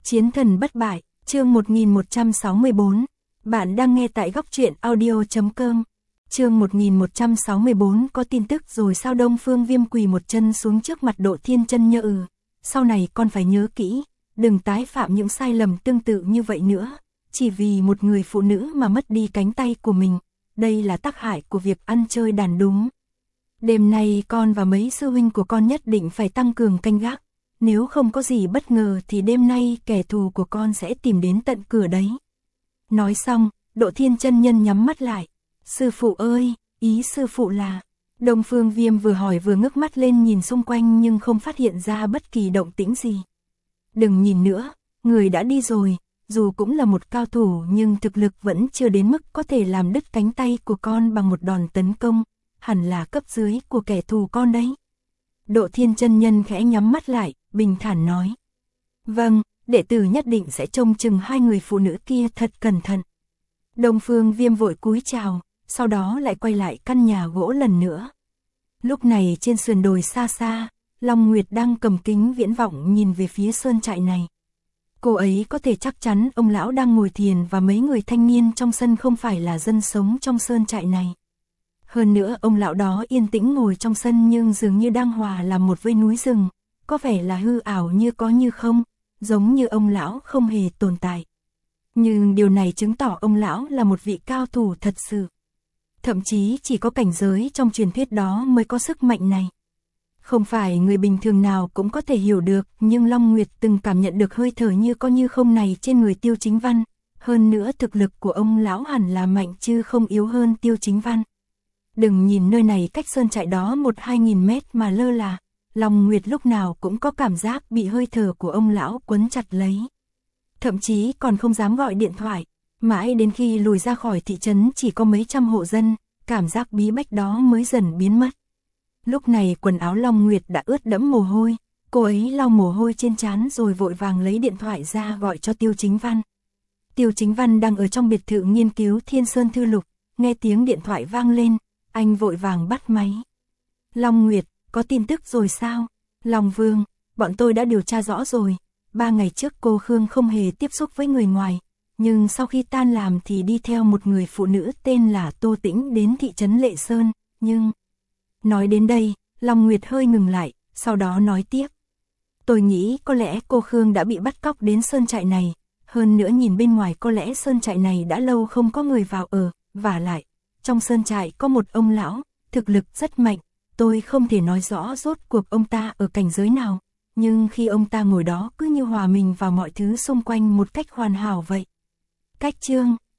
Chiến thần bất bại, chương 1164. Bạn đang nghe tại góc truyện audio.com. Chương 1164 có tin tức rồi sao? Đông Phương Viêm quỳ một chân xuống trước mặt Độ Thiên Chân Nhân. Sau này con phải nhớ kỹ, đừng tái phạm những sai lầm tương tự như vậy nữa. Chỉ vì một người phụ nữ mà mất đi cánh tay của mình, đây là tác hại của việc ăn chơi đàn đúng. Đêm nay con và mấy sư huynh của con nhất định phải tăng cường canh gác. Nếu không có gì bất ngờ thì đêm nay kẻ thù của con sẽ tìm đến tận cửa đấy. Nói xong, Độ Thiên Chân Nhân nhắm mắt lại. Sư phụ ơi, ý sư phụ là... Đông Phương Viêm vừa hỏi vừa ngước mắt lên nhìn xung quanh nhưng không phát hiện ra bất kỳ động tĩnh gì. Đừng nhìn nữa, người đã đi rồi, dù cũng là một cao thủ nhưng thực lực vẫn chưa đến mức có thể làm đứt cánh tay của con bằng một đòn tấn công, hẳn là cấp dưới của kẻ thù con đấy. Độ Thiên Chân Nhân khẽ nhắm mắt lại, bình thản nói. Vâng, đệ tử nhất định sẽ trông chừng hai người phụ nữ kia thật cẩn thận. Đông Phương Viêm vội cúi chào, sau đó lại quay lại căn nhà gỗ lần nữa. Lúc này trên sườn đồi xa xa, Long Nguyệt đang cầm kính viễn vọng nhìn về phía sơn trại này. Cô ấy có thể chắc chắn ông lão đang ngồi thiền và mấy người thanh niên trong sân không phải là dân sống trong sơn trại này. Hơn nữa ông lão đó yên tĩnh ngồi trong sân nhưng dường như đang hòa làm một với núi rừng, có vẻ là hư ảo như có như không, giống như ông lão không hề tồn tại. Nhưng điều này chứng tỏ ông lão là một vị cao thủ thật sự. Thậm chí chỉ có cảnh giới trong truyền thuyết đó mới có sức mạnh này. Không phải người bình thường nào cũng có thể hiểu được, nhưng Long Nguyệt từng cảm nhận được hơi thở như có như không này trên người Tiêu Chính Văn. Hơn nữa thực lực của ông lão hẳn là mạnh chứ không yếu hơn Tiêu Chính Văn. Đừng nhìn nơi này cách sơn trại đó 1-2 nghìn mét mà lơ là, Long Nguyệt lúc nào cũng có cảm giác bị hơi thở của ông lão quấn chặt lấy. Thậm chí còn không dám gọi điện thoại, mãi đến khi lùi ra khỏi thị trấn chỉ có mấy trăm hộ dân, cảm giác bí bách đó mới dần biến mất. Lúc này quần áo Long Nguyệt đã ướt đẫm mồ hôi, cô ấy lau mồ hôi trên trán rồi vội vàng lấy điện thoại ra gọi cho Tiêu Chính Văn. Tiêu Chính Văn đang ở trong biệt thự nghiên cứu Thiên Sơn Thư Lục, nghe tiếng điện thoại vang lên, anh vội vàng bắt máy. Long Nguyệt, có tin tức rồi sao? Long Vương, bọn tôi đã điều tra rõ rồi. 3 ngày trước cô Khương không hề tiếp xúc với người ngoài, nhưng sau khi tan làm thì đi theo một người phụ nữ tên là Tô Tĩnh đến thị trấn Lệ Sơn, nhưng... Nói đến đây, Long Nguyệt hơi ngừng lại, sau đó nói tiếp. Tôi nghĩ có lẽ cô Khương đã bị bắt cóc đến sơn trại này, hơn nữa nhìn bên ngoài có lẽ sơn trại này đã lâu không có người vào ở, vả lại. Trong sơn trại có một ông lão, thực lực rất mạnh, tôi không thể nói rõ rốt cuộc ông ta ở cảnh giới nào, nhưng khi ông ta ngồi đó cứ như hòa mình vào mọi thứ xung quanh một cách hoàn hảo vậy. Cách chương